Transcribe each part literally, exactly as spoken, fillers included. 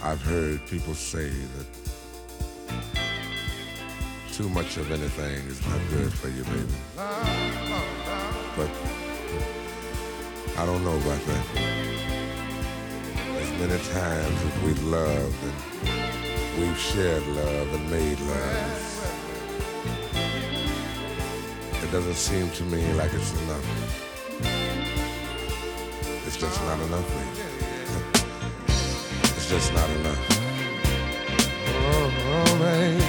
I've heard people say that too much of anything is not good for you, baby. But I don't know about that. As many times as we've loved and we've shared love and made love, it doesn't seem to me like it's enough. It's just not enough, baby. It's just not enough. Oh, oh baby.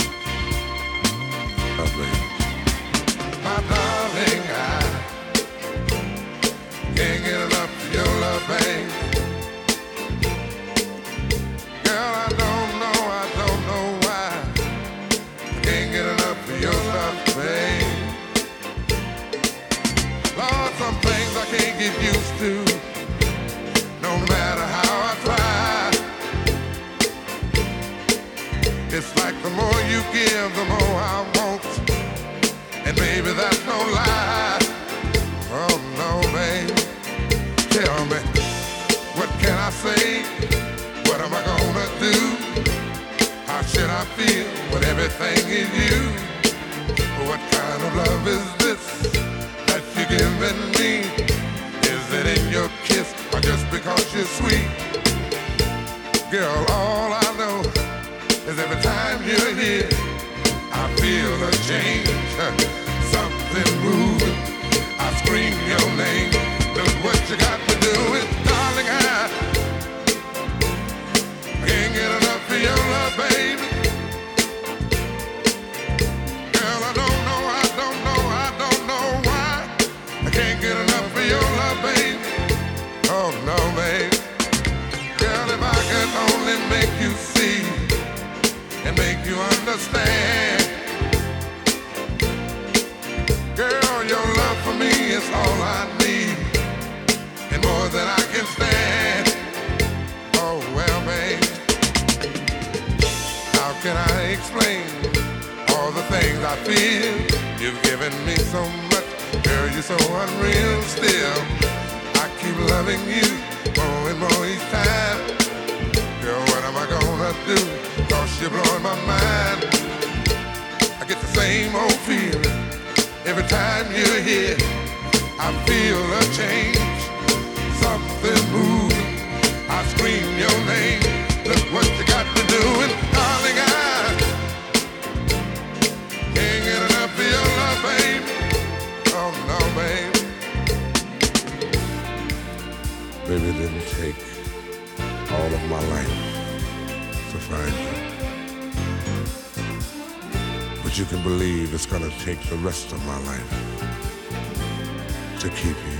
Oh, baby. My darling, I can't get enough of your love, baby. Girl, I don't know, I don't know why I can't get enough of your love, baby. Lord, some things I can't get used to, no matter how I try. It's like the more you give, the more I want. And baby, that's no lie. Oh no, baby. Tell me, what can I say? What am I gonna do? How should I feel when everything is you? What kind of love is this that you're giving me? Is it in your kiss or just because you're sweet? Girl, all I know is every time you're here, I feel a change, something moving. I scream your name. Look what you got to do is, darling, I can't get enough of your love, baby. Girl, I don't know, I don't know, I don't know why I can't get enough of your love, baby. Oh no, baby. Girl, if I could only make you see and make you understand. Girl, your love for me is all I need, and more than I can stand. Oh well, babe, how can I explain all the things I feel? You've given me so much, girl, you're so unreal still. I keep loving you more and more each time. Girl, what am I gonna do? Cause you're blowing my mind. I get the same old feeling every time you're here. I feel a change, something moving. I scream your name. Look what you got to do, and darling, I can't get enough of your love, baby. Oh no, baby. Baby, it didn't take all of my life to find you. But you can believe it's gonna take the rest of my life to keep you.